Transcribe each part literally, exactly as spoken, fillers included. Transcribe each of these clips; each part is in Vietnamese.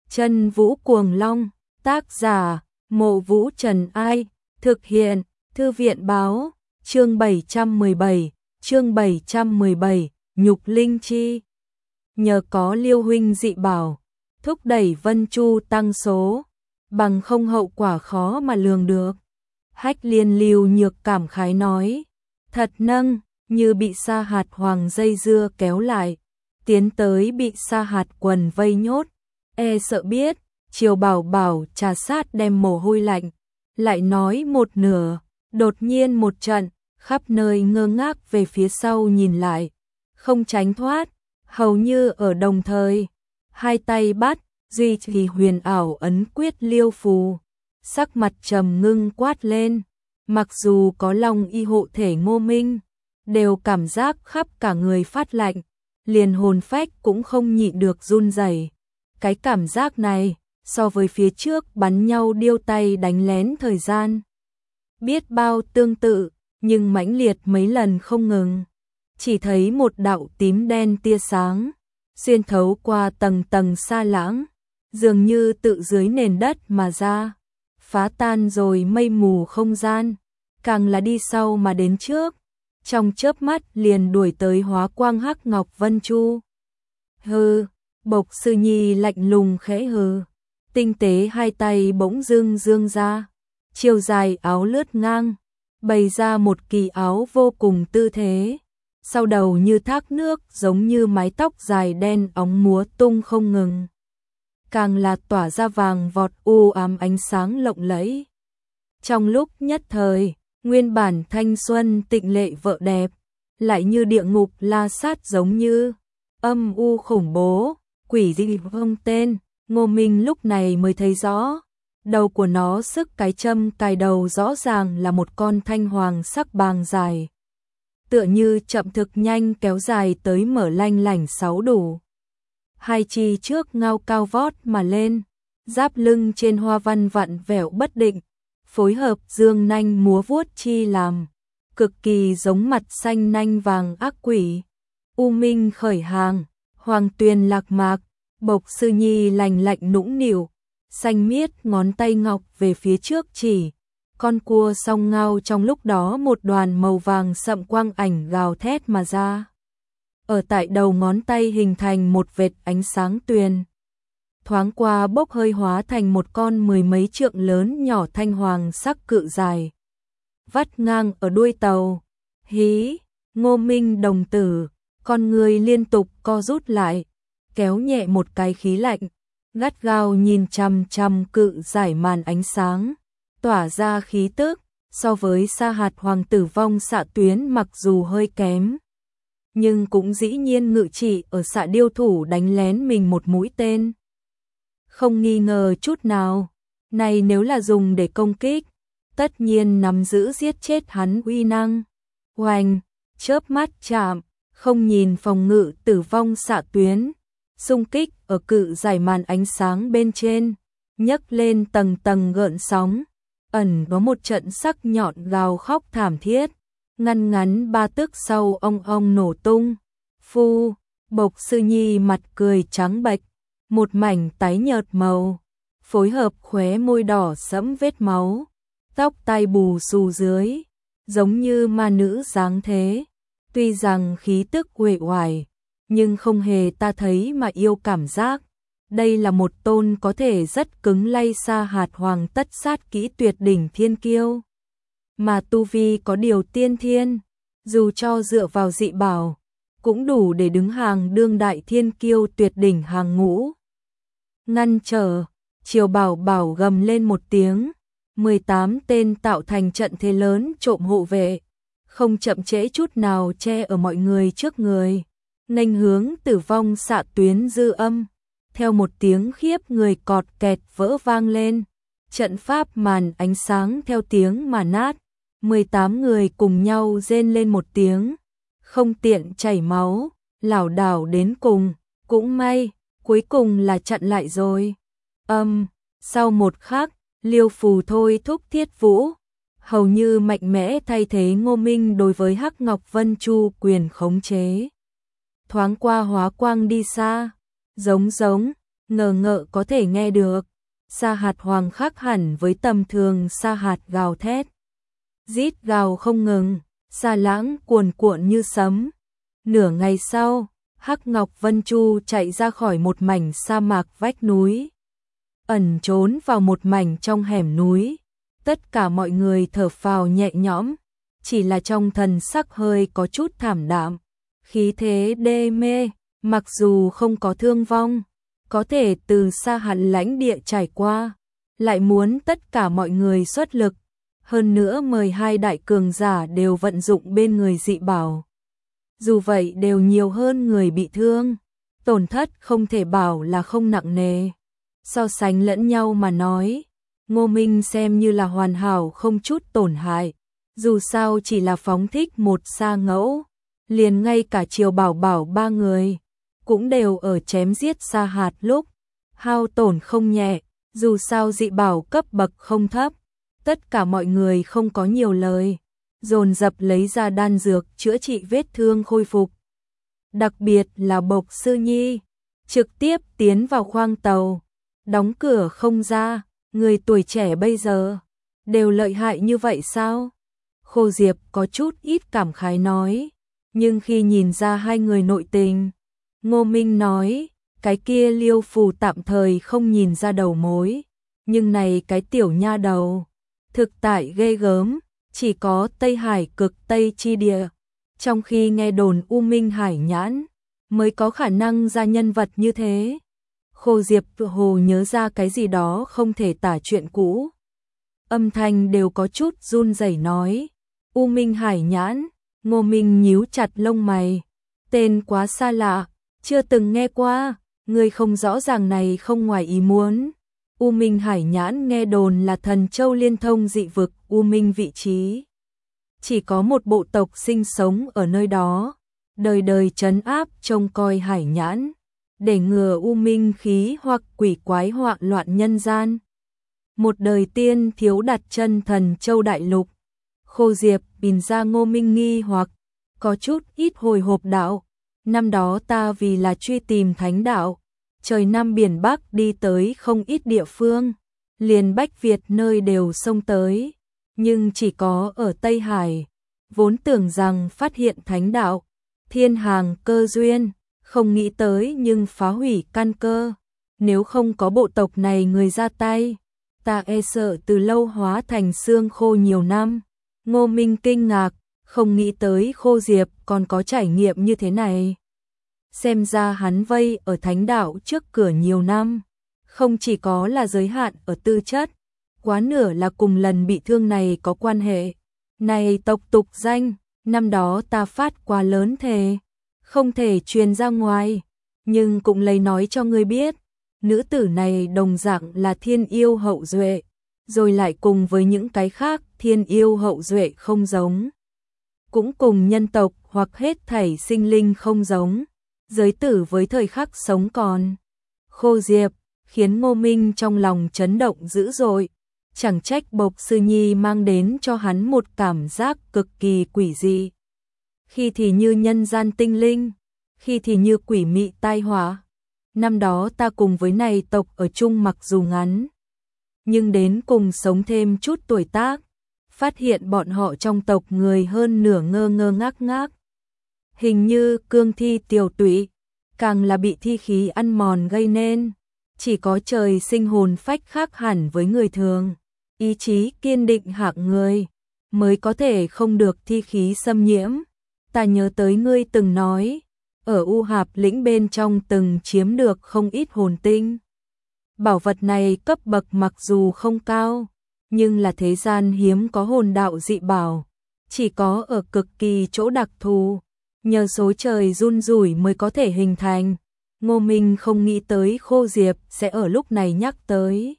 Chân Vũ Cuồng Long, tác giả, Mộ Vũ Trần Ai, thực hiện, Thư viện Báo, chương bảy trăm mười bảy, chương bảy trăm mười bảy, Nhục Linh Chi. Nhờ có Liêu huynh dị bảo, thúc đẩy Vân Chu tăng số, bằng không hậu quả khó mà lường được. Hách Liên Lưu Nhược cảm khái nói, thật nâng, như bị Sa Hạt Hoàng dây dưa kéo lại, tiến tới bị Sa Hạt Quần vây nhốt, e sợ biết, Triều Bảo Bảo trà sát đem mồ hôi lạnh, lại nói một nửa, đột nhiên một trận, khắp nơi ngơ ngác về phía sau nhìn lại, không tránh thoát, hầu như ở đồng thời, hai tay bắt, duy trì huyền ảo ấn quyết liêu phù, sắc mặt trầm ngưng quát lên, mặc dù có Long y hộ thể Ngô Minh, đều cảm giác khắp cả người phát lạnh, liền hồn phách cũng không nhịn được run rẩy. Cái cảm giác này, so với phía trước bắn nhau điêu tay đánh lén thời gian, biết bao tương tự, nhưng mãnh liệt mấy lần không ngừng. Chỉ thấy một đạo tím đen tia sáng, xuyên thấu qua tầng tầng sa lãng, dường như tự dưới nền đất mà ra, phá tan rồi mây mù không gian, càng là đi sau mà đến trước, trong chớp mắt liền đuổi tới Hóa Quang Hắc Ngọc Vân Chu. Hừ, Bộc Sư Nhi lạnh lùng khẽ hừ, tinh tế hai tay bỗng dưng dương ra, chiều dài áo lướt ngang, bày ra một kỳ áo vô cùng tư thế, sau đầu như thác nước giống như mái tóc dài đen óng múa tung không ngừng, càng là tỏa ra vàng vọt u ám ánh sáng lộng lẫy. Trong lúc nhất thời, nguyên bản thanh xuân tịnh lệ vợ đẹp, lại như địa ngục la sát giống như âm u khủng bố, quỷ dị không tên. Ngô Minh lúc này mới thấy rõ, đầu của nó sức cái châm cài đầu rõ ràng là một con thanh hoàng sắc bàng dài, tựa như chậm thực nhanh kéo dài tới mở lanh lảnh sáu đủ. Hai chi trước ngao cao vót mà lên, giáp lưng trên hoa văn vặn vẹo bất định, phối hợp dương nanh múa vuốt chi làm, cực kỳ giống mặt xanh nanh vàng ác quỷ. U Minh khởi hàng, Hoàng Tuyền lạc mạc, Bộc Sư Nhi lành lạnh nũng nịu, xanh miết ngón tay ngọc về phía trước chỉ, con cua song ngao trong lúc đó một đoàn màu vàng sậm quang ảnh gào thét mà ra. Ở tại đầu ngón tay hình thành một vệt ánh sáng tuyền, thoáng qua bốc hơi hóa thành một con mười mấy trượng lớn nhỏ thanh hoàng sắc cự dài, vắt ngang ở đuôi tàu. Hí, Ngô Minh đồng tử, con người liên tục co rút lại, kéo nhẹ một cái khí lạnh, gắt gao nhìn chằm chằm cự giải màn ánh sáng, tỏa ra khí tức, so với Sa Hạt Hoàng tử vong xạ tuyến mặc dù hơi kém, nhưng cũng dĩ nhiên ngự trị ở xạ điêu thủ đánh lén mình một mũi tên. Không nghi ngờ chút nào, này nếu là dùng để công kích, tất nhiên nắm giữ giết chết hắn uy năng. Oanh, chớp mắt chạm, không nhìn phòng ngự tử vong xạ tuyến, xung kích ở cự giải màn ánh sáng bên trên, nhấc lên tầng tầng gợn sóng, ẩn có một trận sắc nhọn gào khóc thảm thiết, ngăn ngắn ba tức sau ong ong nổ tung. Phu, Bộc Sư Nhi mặt cười trắng bệch, một mảnh tái nhợt màu, phối hợp khóe môi đỏ sẫm vết máu, tóc tai bù xù dưới, giống như ma nữ dáng thế. Tuy rằng khí tức uể oải, nhưng không hề ta thấy mà yêu cảm giác. Đây là một tôn có thể rất cứng lay Sa Hạt Hoàng tất sát kỹ tuyệt đỉnh thiên kiêu, mà tu vi có điều tiên thiên, dù cho dựa vào dị bảo, cũng đủ để đứng hàng đương đại thiên kiêu tuyệt đỉnh hàng ngũ. Ngăn trở, Triều Bảo Bảo gầm lên một tiếng, mười tám tên tạo thành trận thế lớn trộm hộ vệ, không chậm trễ chút nào che ở mọi người trước người, nghênh hướng tử vong xạ tuyến dư âm. Theo một tiếng khiếp người cọt kẹt vỡ vang lên, trận pháp màn ánh sáng theo tiếng mà nát, mười tám người cùng nhau rên lên một tiếng, không tiện chảy máu, lảo đảo đến cùng, cũng may, cuối cùng là chặn lại rồi. Âm, um, sau một khắc, Liêu phù thôi thúc Thiết Vũ, hầu như mạnh mẽ thay thế Ngô Minh đối với Hắc Ngọc Vân Chu quyền khống chế. Thoáng qua hóa quang đi xa, giống giống, ngờ ngợ có thể nghe được. Sa hạt hoàng khác hẳn với tầm thường sa hạt gào thét. Rít gào không ngừng, sa lãng cuồn cuộn như sấm. Nửa ngày sau, Hắc Ngọc Vân Chu chạy ra khỏi một mảnh sa mạc vách núi, ẩn trốn vào một mảnh trong hẻm núi. Tất cả mọi người thở phào nhẹ nhõm, chỉ là trong thần sắc hơi có chút thảm đạm, khí thế đê mê, mặc dù không có thương vong, có thể từ xa hẳn lãnh địa trải qua, lại muốn tất cả mọi người xuất lực, hơn nữa mời hai đại cường giả đều vận dụng bên người dị bảo. Dù vậy đều nhiều hơn người bị thương, tổn thất không thể bảo là không nặng nề. So sánh lẫn nhau mà nói, Ngô Minh xem như là hoàn hảo không chút tổn hại, dù sao chỉ là phóng thích một sa ngẫu, liền ngay cả Triều Bảo Bảo ba người cũng đều ở chém giết sa hạt lúc hao tổn không nhẹ, dù sao dị bảo cấp bậc không thấp. Tất cả mọi người không có nhiều lời, dồn dập lấy ra đan dược chữa trị vết thương khôi phục. Đặc biệt là Bộc Sư Nhi, trực tiếp tiến vào khoang tàu, đóng cửa không ra, người tuổi trẻ bây giờ đều lợi hại như vậy sao? Khô Diệp có chút ít cảm khái nói, nhưng khi nhìn ra hai người nội tình, Ngô Minh nói, cái kia Liêu Phù tạm thời không nhìn ra đầu mối, nhưng này cái tiểu nha đầu, thực tại ghê gớm, chỉ có Tây Hải cực Tây chi địa, trong khi nghe đồn U Minh Hải Nhãn mới có khả năng ra nhân vật như thế. Khô Diệp tự hồ nhớ ra cái gì đó không thể tả chuyện cũ, âm thanh đều có chút run rẩy nói, U Minh Hải Nhãn. Ngô Minh nhíu chặt lông mày, tên quá xa lạ, chưa từng nghe qua, người không rõ ràng này không ngoài ý muốn. U Minh Hải Nhãn nghe đồn là thần châu liên thông dị vực U Minh vị trí, chỉ có một bộ tộc sinh sống ở nơi đó, đời đời trấn áp trông coi Hải Nhãn, để ngừa U Minh khí hoặc quỷ quái hoạn loạn nhân gian. Một đời tiên thiếu đặt chân thần châu đại lục. Khô Diệp nhìn ra Ngô Minh nghi hoặc có chút ít hồi hộp đạo, năm đó ta vì là truy tìm thánh đạo, trời Nam biển Bắc đi tới không ít địa phương, liền Bách Việt nơi đều xông tới, nhưng chỉ có ở Tây Hải, vốn tưởng rằng phát hiện thánh đạo, thiên hàng cơ duyên, không nghĩ tới nhưng phá hủy căn cơ, nếu không có bộ tộc này người ra tay, ta e sợ từ lâu hóa thành xương khô nhiều năm. Ngô Minh kinh ngạc, không nghĩ tới Khô Diệp còn có trải nghiệm như thế này. Xem ra hắn vây ở thánh đạo trước cửa nhiều năm, không chỉ có là giới hạn ở tư chất, quá nửa là cùng lần bị thương này có quan hệ. Này tộc tục danh, năm đó ta phát quá lớn thề, không thể truyền ra ngoài, nhưng cũng lấy nói cho ngươi biết, nữ tử này đồng dạng là thiên yêu hậu duệ, rồi lại cùng với những cái khác thiên yêu hậu duệ không giống, cũng cùng nhân tộc hoặc hết thảy sinh linh không giống, giới tử với thời khắc sống còn. Khô Diệp khiến Ngô Minh trong lòng chấn động dữ dội, chẳng trách Bộc Sư Nhi mang đến cho hắn một cảm giác cực kỳ quỷ dị. Khi thì như nhân gian tinh linh, khi thì như quỷ mị tai họa. Năm đó ta cùng với này tộc ở chung mặc dù ngắn, nhưng đến cùng sống thêm chút tuổi tác, phát hiện bọn họ trong tộc người hơn nửa ngơ ngơ ngác ngác. Hình như cương thi tiểu tụy, càng là bị thi khí ăn mòn gây nên, chỉ có trời sinh hồn phách khác hẳn với người thường, ý chí kiên định hạng người, mới có thể không được thi khí xâm nhiễm. Ta nhớ tới ngươi từng nói, ở U Hạp lĩnh bên trong từng chiếm được không ít hồn tinh. Bảo vật này cấp bậc mặc dù không cao, nhưng là thế gian hiếm có hồn đạo dị bảo, chỉ có ở cực kỳ chỗ đặc thù, nhờ số trời run rủi mới có thể hình thành. Ngô Minh không nghĩ tới Khô Diệp sẽ ở lúc này nhắc tới.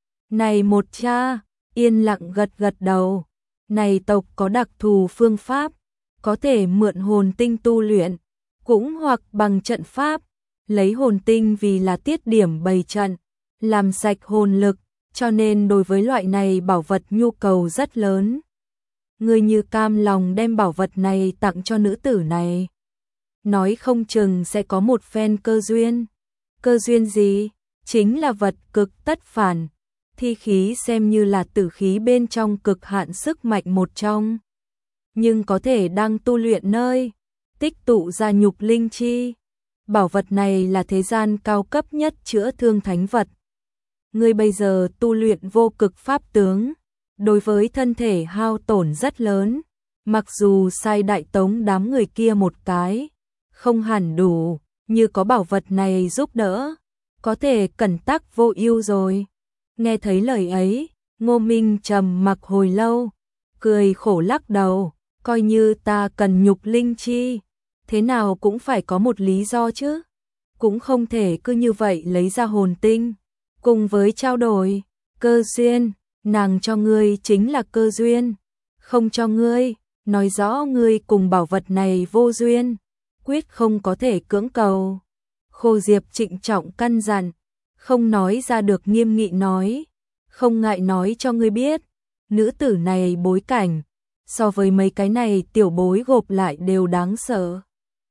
Này một cha, yên lặng gật gật đầu, này tộc có đặc thù phương pháp, có thể mượn hồn tinh tu luyện, cũng hoặc bằng trận pháp, lấy hồn tinh vì là tiết điểm bày trận, làm sạch hồn lực, cho nên đối với loại này bảo vật nhu cầu rất lớn. Người như cam lòng đem bảo vật này tặng cho nữ tử này, nói không chừng sẽ có một phen cơ duyên. Cơ duyên gì? chính là vật cực tất phản, thi khí xem như là tử khí bên trong cực hạn sức mạnh một trong, nhưng có thể đang tu luyện nơi tích tụ ra nhục linh chi. Bảo vật này là thế gian cao cấp nhất chữa thương thánh vật. Ngươi bây giờ tu luyện vô cực pháp tướng, đối với thân thể hao tổn rất lớn, mặc dù sai đại tống đám người kia một cái, không hẳn đủ, như có bảo vật này giúp đỡ, có thể cẩn tắc vô ưu rồi. Nghe thấy lời ấy, Ngô Minh trầm mặc hồi lâu, cười khổ lắc đầu, coi như ta cần nhục linh chi, thế nào cũng phải có một lý do chứ, cũng không thể cứ như vậy lấy ra hồn tinh, cùng với trao đổi, cơ duyên, nàng cho ngươi chính là cơ duyên, không cho ngươi, nói rõ ngươi cùng bảo vật này vô duyên, quyết không có thể cưỡng cầu. Khô Diệp trịnh trọng căn dặn, không nói ra được nghiêm nghị nói, không ngại nói cho ngươi biết, nữ tử này bối cảnh, so với mấy cái này tiểu bối gộp lại đều đáng sợ.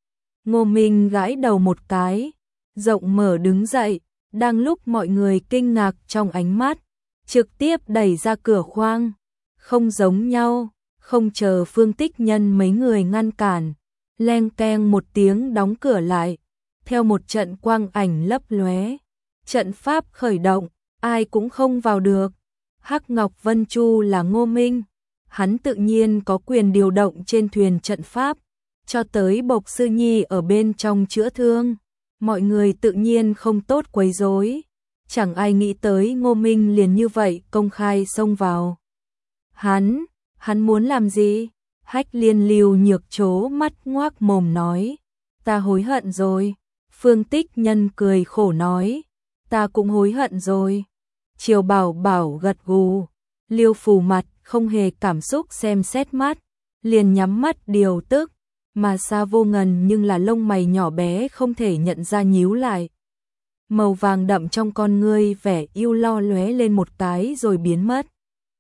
Ngô Minh gãi đầu một cái, rộng mở đứng dậy, đang lúc mọi người kinh ngạc trong ánh mắt, trực tiếp đẩy ra cửa khoang, không giống nhau, không chờ Phương Tích Nhân mấy người ngăn cản, leng keng một tiếng đóng cửa lại, theo một trận quang ảnh lấp lóe, trận pháp khởi động, ai cũng không vào được. Hắc Ngọc Vân Chu là Ngô Minh, hắn tự nhiên có quyền điều động trên thuyền trận pháp, cho tới Bộc Sư Nhi ở bên trong chữa thương, mọi người tự nhiên không tốt quấy rối, chẳng ai nghĩ tới Ngô Minh liền như vậy công khai xông vào. Hắn, hắn muốn làm gì? Hách Liên Lưu Nhược chố mắt ngoác mồm nói, ta hối hận rồi. Phương Tích Nhân cười khổ nói, ta cũng hối hận rồi. Triều Bảo Bảo gật gù, Liêu Phù mặt không hề cảm xúc xem xét mắt, liền nhắm mắt điều tức, mà Sa Vô Ngần nhưng là lông mày nhỏ bé không thể nhận ra nhíu lại. Màu vàng đậm trong con ngươi vẻ yêu lo lóe lên một cái rồi biến mất.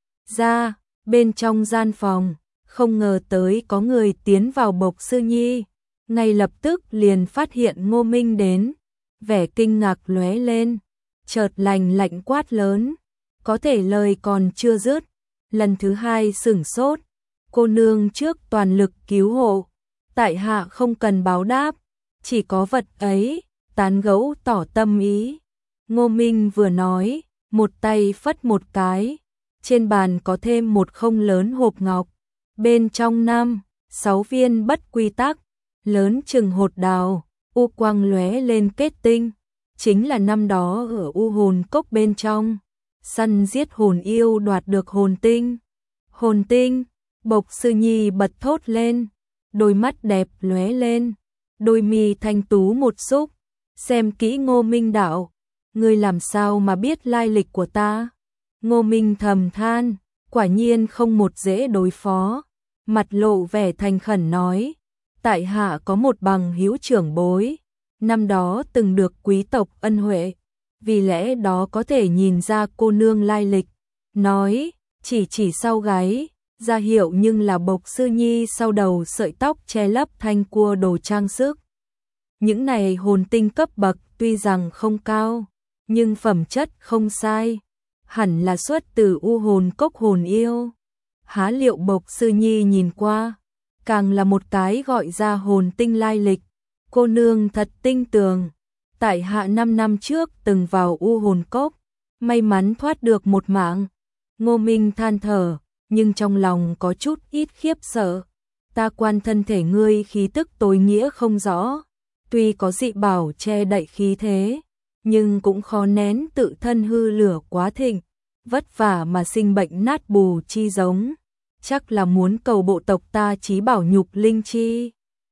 Ra, bên trong gian phòng, không ngờ tới có người tiến vào Bộc Sư Nhi, ngay lập tức liền phát hiện Ngô Minh đến, vẻ kinh ngạc lóe lên, chợt lành lạnh quát lớn, có thể lời còn chưa dứt, lần thứ hai sửng sốt, cô nương trước toàn lực cứu hộ, tại hạ không cần báo đáp, chỉ có vật ấy, tán gẫu tỏ tâm ý. Ngô Minh vừa nói, một tay phất một cái, trên bàn có thêm một không lớn hộp ngọc, bên trong năm, sáu viên bất quy tắc, lớn chừng hột đào, u quang lóe lên kết tinh, chính là năm đó ở u hồn cốc bên trong, săn giết hồn yêu đoạt được hồn tinh. Hồn tinh, Bộc Sư Nhi bật thốt lên, đôi mắt đẹp lóe lên, đôi mi thanh tú một xúc, xem kỹ Ngô Minh đạo, ngươi làm sao mà biết lai lịch của ta? Ngô Minh thầm than, quả nhiên không một dễ đối phó, mặt lộ vẻ thành khẩn nói, tại hạ có một bằng hữu trưởng bối, năm đó từng được quý tộc ân huệ, vì lẽ đó có thể nhìn ra cô nương lai lịch, nói, chỉ chỉ sau gáy, ra hiệu nhưng là Bộc Sư Nhi sau đầu sợi tóc che lấp thanh cua đồ trang sức. Những này hồn tinh cấp bậc tuy rằng không cao, nhưng phẩm chất không sai, hẳn là xuất từ u hồn cốc hồn yêu. Há liệu Bộc Sư Nhi nhìn qua, càng là một cái gọi ra hồn tinh lai lịch, cô nương thật tinh tường, tại hạ năm năm trước từng vào u hồn cốc, may mắn thoát được một mạng. Ngô Minh than thở, nhưng trong lòng có chút ít khiếp sợ, ta quan thân thể ngươi khí tức tối nghĩa không rõ, tuy có dị bảo che đậy khí thế, nhưng cũng khó nén tự thân hư lửa quá thịnh, vất vả mà sinh bệnh nát bù chi giống, chắc là muốn cầu bộ tộc ta chí bảo nhục linh chi.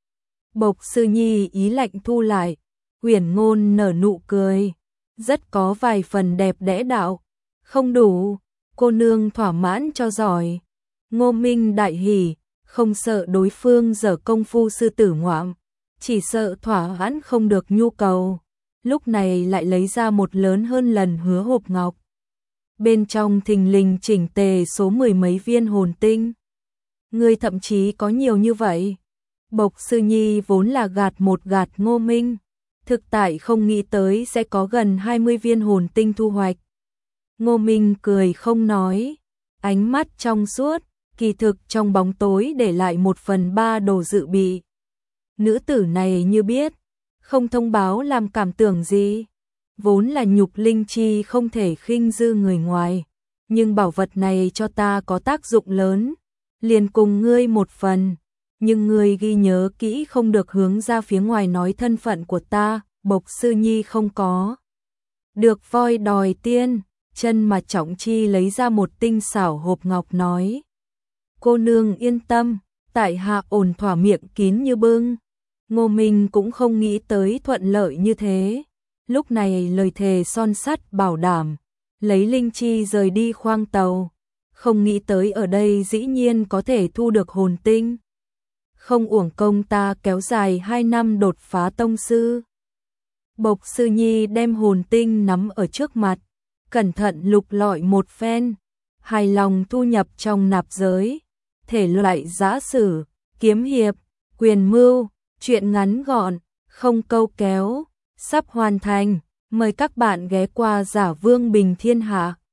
Bộc Sư Nhi ý lạnh thu lại, Huyền Ngôn nở nụ cười, rất có vài phần đẹp đẽ đạo, không đủ, cô nương thỏa mãn cho giỏi. Ngô Minh đại hỉ, không sợ đối phương dở công phu sư tử ngoạm, chỉ sợ thỏa mãn không được nhu cầu, lúc này lại lấy ra một lớn hơn lần hứa hộp ngọc. Bên trong thình lình chỉnh tề số mười mấy viên hồn tinh. Ngươi thậm chí có nhiều như vậy. Bộc Sư Nhi vốn là gạt một gạt Ngô Minh, thực tại không nghĩ tới sẽ có gần hai mươi viên hồn tinh thu hoạch. Ngô Minh cười không nói, ánh mắt trong suốt, kỳ thực trong bóng tối để lại một phần ba đồ dự bị. Nữ tử này như biết, không thông báo làm cảm tưởng gì. Vốn là nhục linh chi không thể khinh dư người ngoài, nhưng bảo vật này cho ta có tác dụng lớn, liền cùng ngươi một phần, nhưng ngươi ghi nhớ kỹ không được hướng ra phía ngoài nói thân phận của ta. Bộc Sư Nhi không có được voi đòi tiên, chân mà Trọng Chi lấy ra một tinh xảo hộp ngọc nói. Cô nương yên tâm, tại hạ ổn thỏa miệng kín như bưng. Ngô Minh cũng không nghĩ tới thuận lợi như thế. Lúc này lời thề son sắt bảo đảm, lấy linh chi rời đi khoang tàu. Không nghĩ tới ở đây dĩ nhiên có thể thu được hồn tinh. Không uổng công ta kéo dài hai năm đột phá tông sư. Bộc Sư Nhi đem hồn tinh nắm ở trước mặt, cẩn thận lục lọi một phen, hài lòng thu nhập trong nạp giới. Thể loại giã sử, kiếm hiệp, quyền mưu, truyện ngắn gọn, không câu kéo, sắp hoàn thành. Mời các bạn ghé qua Giả Vương Bình Thiên Hạ.